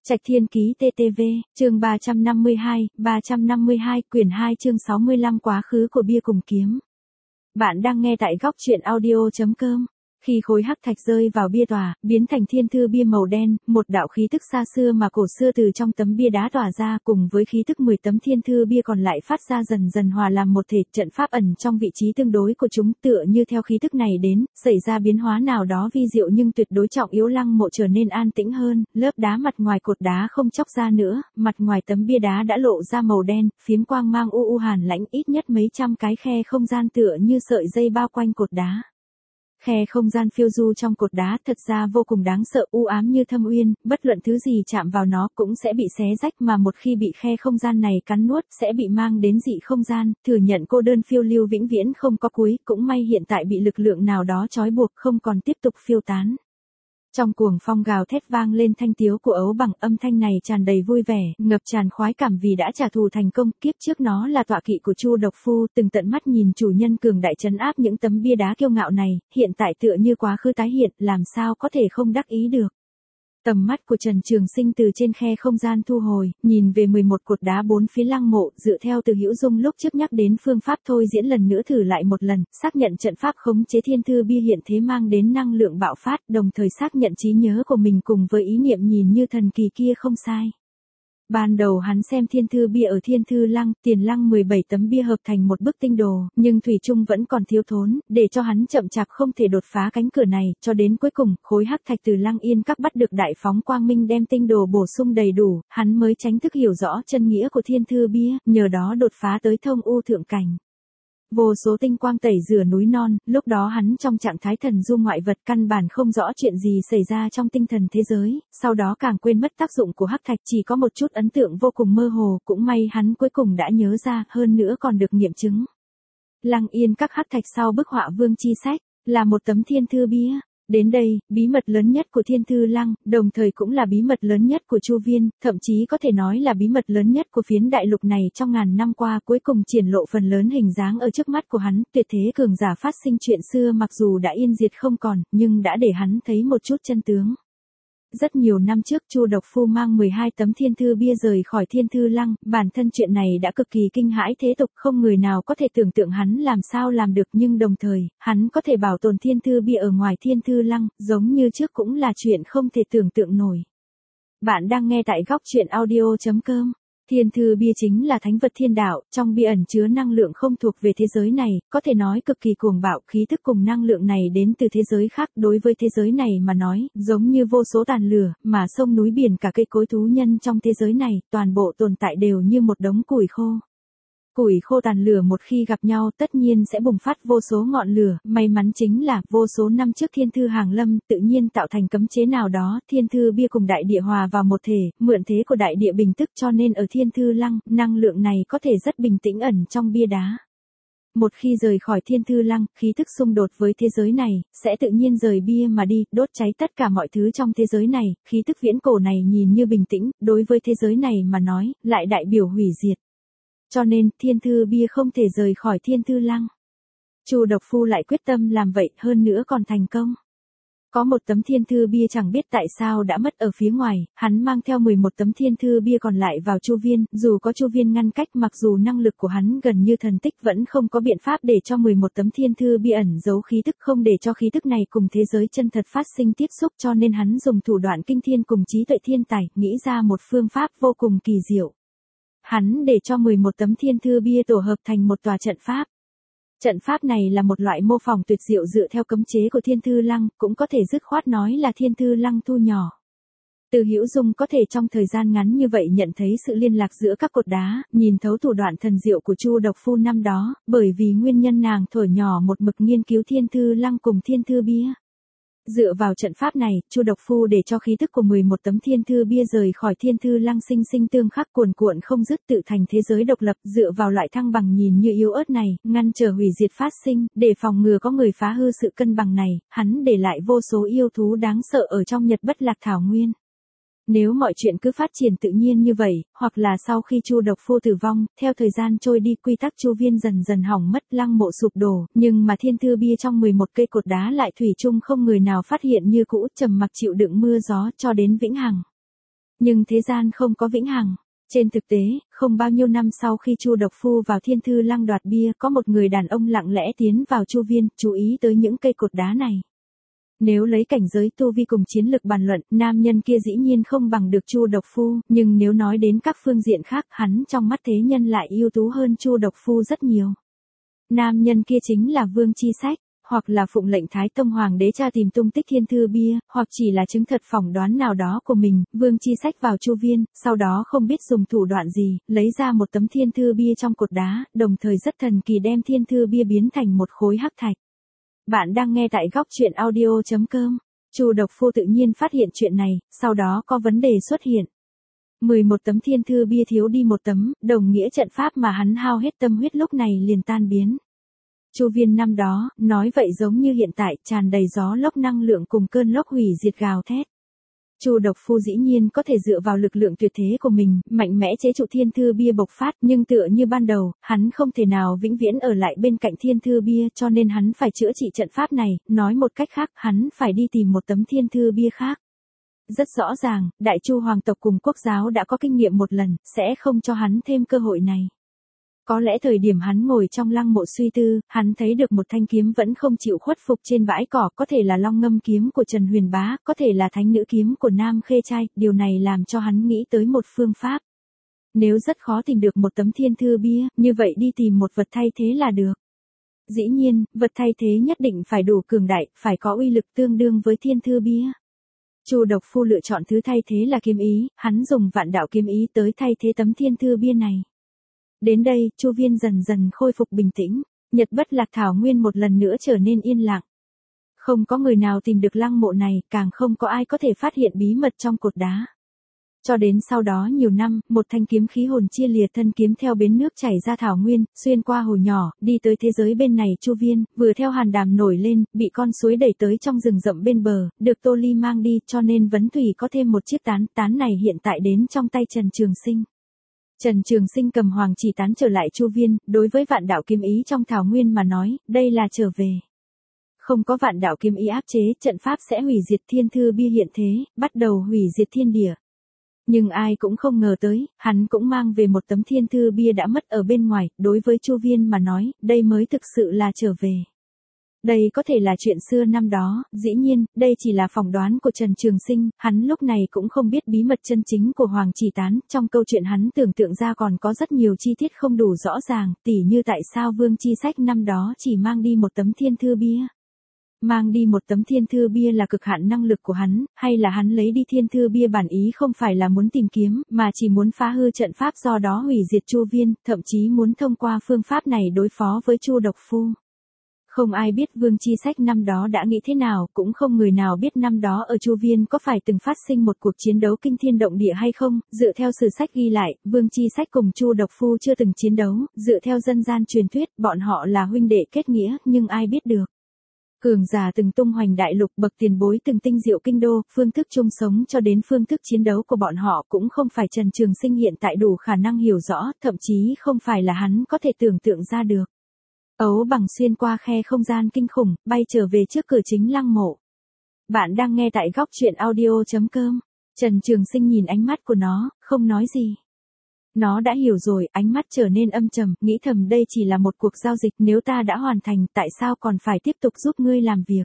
Trạch Thiên Ký TTV, chương 352, quyển 2 chương 65 quá khứ của bia cùng kiếm. Bạn đang nghe tại góc truyện audio.com. Khi khối hắc thạch rơi vào bia tòa, biến thành thiên thư bia màu đen, một đạo khí tức xa xưa mà cổ xưa từ trong tấm bia đá tỏa ra, cùng với khí tức 10 tấm thiên thư bia còn lại phát ra dần dần hòa làm một thể. Trận pháp ẩn trong vị trí tương đối của chúng, tựa như theo khí tức này đến, xảy ra biến hóa nào đó vi diệu nhưng tuyệt đối trọng yếu. Lăng mộ trở nên an tĩnh hơn, lớp đá mặt ngoài cột đá không chóc ra nữa, mặt ngoài tấm bia đá đã lộ ra màu đen, phiếm quang mang u hàn lãnh, ít nhất mấy trăm cái khe không gian tựa như sợi dây bao quanh cột đá. Khe không gian phiêu du trong cột đá thật ra vô cùng đáng sợ, u ám như thâm uyên, bất luận thứ gì chạm vào nó cũng sẽ bị xé rách, mà một khi bị khe không gian này cắn nuốt sẽ bị mang đến dị không gian, thừa nhận cô đơn phiêu lưu vĩnh viễn không có cuối. Cũng may hiện tại bị lực lượng nào đó trói buộc, không còn tiếp tục phiêu tán. Trong cuồng phong gào thét vang lên thanh tiếu của ấu bằng, âm thanh này tràn đầy vui vẻ, ngập tràn khoái cảm vì đã trả thù thành công. Kiếp trước nó là tọa kỵ của Chu Độc Phu, từng tận mắt nhìn chủ nhân cường đại trấn áp những tấm bia đá kiêu ngạo này, hiện tại tựa như quá khứ tái hiện, làm sao có thể không đắc ý được. Tầm mắt của Trần Trường Sinh từ trên khe không gian thu hồi, nhìn về 11 cột đá bốn phía lăng mộ, dựa theo Từ Hữu Dung lúc trước nhắc đến phương pháp thôi diễn lần nữa thử lại một lần, xác nhận trận pháp khống chế thiên thư bia hiện thế mang đến năng lượng bạo phát, đồng thời xác nhận trí nhớ của mình cùng với ý niệm nhìn như thần kỳ kia không sai. Ban đầu hắn xem thiên thư bia ở thiên thư lăng, tiền lăng 17 tấm bia hợp thành một bức tinh đồ, nhưng thủy chung vẫn còn thiếu thốn, để cho hắn chậm chạp không thể đột phá cánh cửa này, cho đến cuối cùng, khối hắc thạch từ Lăng Yên Các bắt được đại phóng quang minh đem tinh đồ bổ sung đầy đủ, hắn mới chính thức hiểu rõ chân nghĩa của thiên thư bia, nhờ đó đột phá tới thông u thượng cảnh. Vô số tinh quang tẩy rửa núi non, lúc đó hắn trong trạng thái thần du ngoại vật, căn bản không rõ chuyện gì xảy ra trong tinh thần thế giới, sau đó càng quên mất tác dụng của hắc thạch, chỉ có một chút ấn tượng vô cùng mơ hồ, cũng may hắn cuối cùng đã nhớ ra, hơn nữa còn được nghiệm chứng. Lăng Yên Các hắc thạch sau bức họa Vương Chi Sách, là một tấm thiên thư bia. Đến đây, bí mật lớn nhất của thiên thư lăng, đồng thời cũng là bí mật lớn nhất của Chu Viên, thậm chí có thể nói là bí mật lớn nhất của phiến đại lục này trong ngàn năm qua, cuối cùng triển lộ phần lớn hình dáng ở trước mắt của hắn. Tuyệt thế cường giả phát sinh chuyện xưa mặc dù đã yên diệt không còn, nhưng đã để hắn thấy một chút chân tướng. Rất nhiều năm trước Chu Độc Phu mang 12 tấm thiên thư bia rời khỏi thiên thư lăng, bản thân chuyện này đã cực kỳ kinh hãi thế tục, không người nào có thể tưởng tượng hắn làm sao làm được, nhưng đồng thời, hắn có thể bảo tồn thiên thư bia ở ngoài thiên thư lăng, giống như trước cũng là chuyện không thể tưởng tượng nổi. Bạn đang nghe tại góc truyện audio.com. Thiên thư bia chính là thánh vật thiên đạo, trong bia ẩn chứa năng lượng không thuộc về thế giới này, có thể nói cực kỳ cuồng bạo, khí thức cùng năng lượng này đến từ thế giới khác, đối với thế giới này mà nói, giống như vô số tàn lửa, mà sông núi biển cả cây cối thú nhân trong thế giới này, toàn bộ tồn tại đều như một đống củi khô. Củi khô tàn lửa một khi gặp nhau tất nhiên sẽ bùng phát vô số ngọn lửa, may mắn chính là, vô số năm trước thiên thư hàng lâm, tự nhiên tạo thành cấm chế nào đó, thiên thư bia cùng đại địa hòa vào một thể, mượn thế của đại địa bình tức, cho nên ở thiên thư lăng, năng lượng này có thể rất bình tĩnh ẩn trong bia đá. Một khi rời khỏi thiên thư lăng, khí thức xung đột với thế giới này, sẽ tự nhiên rời bia mà đi, đốt cháy tất cả mọi thứ trong thế giới này, khí thức viễn cổ này nhìn như bình tĩnh, đối với thế giới này mà nói, lại đại biểu hủy diệt. Cho nên, thiên thư bia không thể rời khỏi thiên thư lăng. Chu Độc Phu lại quyết tâm làm vậy, hơn nữa còn thành công. Có một tấm thiên thư bia chẳng biết tại sao đã mất ở phía ngoài, hắn mang theo 11 tấm thiên thư bia còn lại vào Chu Viên, dù có Chu Viên ngăn cách, mặc dù năng lực của hắn gần như thần tích vẫn không có biện pháp để cho 11 tấm thiên thư bia ẩn giấu khí tức, không để cho khí tức này cùng thế giới chân thật phát sinh tiếp xúc, cho nên hắn dùng thủ đoạn kinh thiên cùng trí tuệ thiên tài, nghĩ ra một phương pháp vô cùng kỳ diệu. Hắn để cho 11 tấm thiên thư bia tổ hợp thành một tòa trận pháp. Trận pháp này là một loại mô phỏng tuyệt diệu dựa theo cấm chế của thiên thư lăng, cũng có thể dứt khoát nói là thiên thư lăng thu nhỏ. Từ Hữu Dung có thể trong thời gian ngắn như vậy nhận thấy sự liên lạc giữa các cột đá, nhìn thấu thủ đoạn thần diệu của Chu Độc Phu năm đó, bởi vì nguyên nhân nàng thổi nhỏ một mực nghiên cứu thiên thư lăng cùng thiên thư bia. Dựa vào trận pháp này, Chu Độc Phu để cho khí tức của 11 tấm thiên thư bia rời khỏi thiên thư lăng sinh sinh tương khắc cuồn cuộn không dứt tự thành thế giới độc lập, dựa vào loại thăng bằng nhìn như yếu ớt này, ngăn trở hủy diệt phát sinh, để phòng ngừa có người phá hư sự cân bằng này, hắn để lại vô số yêu thú đáng sợ ở trong Nhật Bất Lạc Thảo Nguyên. Nếu mọi chuyện cứ phát triển tự nhiên như vậy, hoặc là sau khi Chu Độc Phu tử vong, theo thời gian trôi đi quy tắc Chu Viên dần dần hỏng mất, lăng mộ sụp đổ, nhưng mà thiên thư bia trong 11 cây cột đá lại thủy chung không người nào phát hiện như cũ, trầm mặc chịu đựng mưa gió cho đến vĩnh hằng. Nhưng thế gian không có vĩnh hằng. Trên thực tế, không bao nhiêu năm sau khi Chu Độc Phu vào Thiên Thư Lăng đoạt bia, có một người đàn ông lặng lẽ tiến vào Chu viên, chú ý tới những cây cột đá này. Nếu lấy cảnh giới tu vi cùng chiến lực bàn luận, nam nhân kia dĩ nhiên không bằng được Chu Độc Phu, nhưng nếu nói đến các phương diện khác, hắn trong mắt thế nhân lại ưu tú hơn Chu Độc Phu rất nhiều. Nam nhân kia chính là Vương Chi Sách, hoặc là phụng lệnh Thái Tông Hoàng đế tra tìm tung tích Thiên Thư bia, hoặc chỉ là chứng thật phỏng đoán nào đó của mình. Vương Chi Sách vào Chu viên, sau đó không biết dùng thủ đoạn gì, lấy ra một tấm Thiên Thư bia trong cột đá, đồng thời rất thần kỳ đem Thiên Thư bia biến thành một khối hắc thạch. Bạn đang nghe tại góc truyện audio.com. Chu Độc Phu tự nhiên phát hiện chuyện này, sau đó có vấn đề xuất hiện. 11 tấm Thiên Thư bia thiếu đi một tấm, đồng nghĩa trận pháp mà hắn hao hết tâm huyết lúc này liền tan biến. Chu viên năm đó, nói vậy giống như hiện tại, tràn đầy gió lốc năng lượng cùng cơn lốc hủy diệt gào thét. Chu Độc Phu dĩ nhiên có thể dựa vào lực lượng tuyệt thế của mình, mạnh mẽ chế trụ Thiên Thư bia bộc phát, nhưng tựa như ban đầu, hắn không thể nào vĩnh viễn ở lại bên cạnh Thiên Thư bia, cho nên hắn phải chữa trị trận pháp này, nói một cách khác, hắn phải đi tìm một tấm Thiên Thư bia khác. Rất rõ ràng, Đại Chu hoàng tộc cùng quốc giáo đã có kinh nghiệm một lần, sẽ không cho hắn thêm cơ hội này. Có lẽ thời điểm hắn ngồi trong lăng mộ suy tư, hắn thấy được một thanh kiếm vẫn không chịu khuất phục trên bãi cỏ, có thể là Long Ngâm kiếm của Trần Huyền Bá, có thể là Thánh Nữ kiếm của Nam Khê Trai, điều này làm cho hắn nghĩ tới một phương pháp. Nếu rất khó tìm được một tấm Thiên Thư bia, như vậy đi tìm một vật thay thế là được. Dĩ nhiên, vật thay thế nhất định phải đủ cường đại, phải có uy lực tương đương với Thiên Thư bia. Chu Độc Phu lựa chọn thứ thay thế là kiếm ý, hắn dùng vạn đạo kiếm ý tới thay thế tấm Thiên Thư bia này. Đến đây, Chu viên dần dần khôi phục bình tĩnh, Nhật Bất Lạc Thảo Nguyên một lần nữa trở nên yên lặng. Không có người nào tìm được lăng mộ này, càng không có ai có thể phát hiện bí mật trong cột đá. Cho đến sau đó nhiều năm, một thanh kiếm khí hồn chia lìa thân kiếm theo bến nước chảy ra thảo nguyên, xuyên qua hồ nhỏ, đi tới thế giới bên này. Chu viên, vừa theo hàn đàm nổi lên, bị con suối đẩy tới trong rừng rậm bên bờ, được Tô Ly mang đi, cho nên Vấn Thủy có thêm một chiếc tán này hiện tại đến trong tay Trần Trường Sinh. Trần Trường Sinh cầm hoàng chỉ tán trở lại Chu viên, đối với vạn đạo kiếm ý trong thảo nguyên mà nói, đây là trở về. Không có vạn đạo kiếm ý áp chế, trận pháp sẽ hủy diệt. Thiên Thư bia hiện thế, bắt đầu hủy diệt thiên địa. Nhưng ai cũng không ngờ tới, hắn cũng mang về một tấm Thiên Thư bia đã mất ở bên ngoài, đối với Chu viên mà nói, đây mới thực sự là trở về. Đây có thể là chuyện xưa năm đó, dĩ nhiên, đây chỉ là phỏng đoán của Trần Trường Sinh, hắn lúc này cũng không biết bí mật chân chính của Hoàng Chỉ Tán, trong câu chuyện hắn tưởng tượng ra còn có rất nhiều chi tiết không đủ rõ ràng, tỉ như tại sao Vương Chi Sách năm đó chỉ mang đi một tấm Thiên Thư bia. Mang đi một tấm Thiên Thư bia là cực hạn năng lực của hắn, hay là hắn lấy đi Thiên Thư bia bản ý không phải là muốn tìm kiếm, mà chỉ muốn phá hư trận pháp do đó hủy diệt Chu viên, thậm chí muốn thông qua phương pháp này đối phó với Chu Độc Phu. Không ai biết Vương Chi Sách năm đó đã nghĩ thế nào, cũng không người nào biết năm đó ở Chu viên có phải từng phát sinh một cuộc chiến đấu kinh thiên động địa hay không. Dựa theo sử sách ghi lại, Vương Chi Sách cùng Chu Độc Phu chưa từng chiến đấu, dựa theo dân gian truyền thuyết, bọn họ là huynh đệ kết nghĩa, nhưng ai biết được. Cường giả từng tung hoành đại lục, bậc tiền bối từng tinh diệu kinh đô, phương thức chung sống cho đến phương thức chiến đấu của bọn họ cũng không phải Trần Trường Sinh hiện tại đủ khả năng hiểu rõ, thậm chí không phải là hắn có thể tưởng tượng ra được. Ấu bằng xuyên qua khe không gian kinh khủng, bay trở về trước cửa chính lăng mộ. Bạn đang nghe tại góc truyện audio.com. Trần Trường Sinh nhìn ánh mắt của nó, không nói gì. Nó đã hiểu rồi, ánh mắt trở nên âm trầm, nghĩ thầm đây chỉ là một cuộc giao dịch, nếu ta đã hoàn thành, tại sao còn phải tiếp tục giúp ngươi làm việc.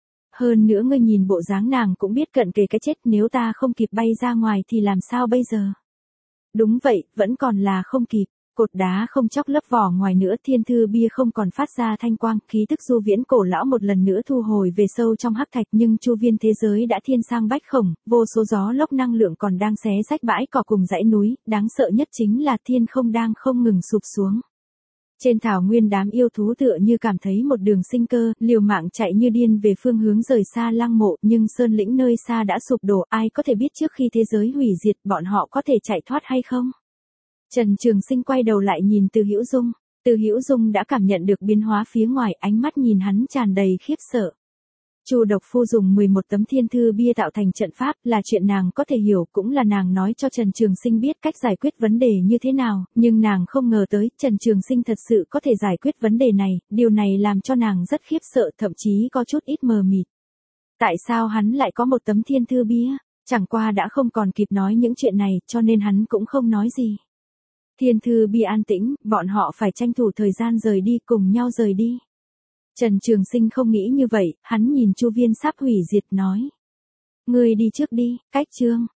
Hơn nữa ngươi nhìn bộ dáng nàng cũng biết cận kề cái chết, nếu ta không kịp bay ra ngoài thì làm sao bây giờ. Đúng vậy, vẫn còn là không kịp. Cột đá không chóc lớp vỏ ngoài nữa, Thiên Thư bia không còn phát ra thanh quang, khí tức du viễn cổ lão một lần nữa thu hồi về sâu trong hắc thạch, nhưng chu viên thế giới đã thiên sang bách khổng, vô số gió lốc năng lượng còn đang xé rách bãi cỏ cùng dãy núi, đáng sợ nhất chính là thiên không đang không ngừng sụp xuống. Trên thảo nguyên đám yêu thú tựa như cảm thấy một đường sinh cơ, liều mạng chạy như điên về phương hướng rời xa lăng mộ, nhưng sơn lĩnh nơi xa đã sụp đổ, ai có thể biết trước khi thế giới hủy diệt bọn họ có thể chạy thoát hay không? Trần Trường Sinh quay đầu lại nhìn Từ Hữu Dung. Từ Hữu Dung đã cảm nhận được biến hóa phía ngoài, ánh mắt nhìn hắn tràn đầy khiếp sợ. Chu Độc Phu dùng 11 tấm Thiên Thư bia tạo thành trận pháp, là chuyện nàng có thể hiểu, cũng là nàng nói cho Trần Trường Sinh biết cách giải quyết vấn đề như thế nào, nhưng nàng không ngờ tới Trần Trường Sinh thật sự có thể giải quyết vấn đề này, điều này làm cho nàng rất khiếp sợ, thậm chí có chút ít mờ mịt. Tại sao hắn lại có một tấm Thiên Thư bia? Chẳng qua đã không còn kịp nói những chuyện này, cho nên hắn cũng không nói gì. Thiên Thư Bia an tĩnh, bọn họ phải tranh thủ thời gian rời đi, cùng nhau rời đi. Trần Trường Sinh không nghĩ như vậy, hắn nhìn Chu Viên Sáp hủy diệt nói. Ngươi đi trước đi, cách Trương.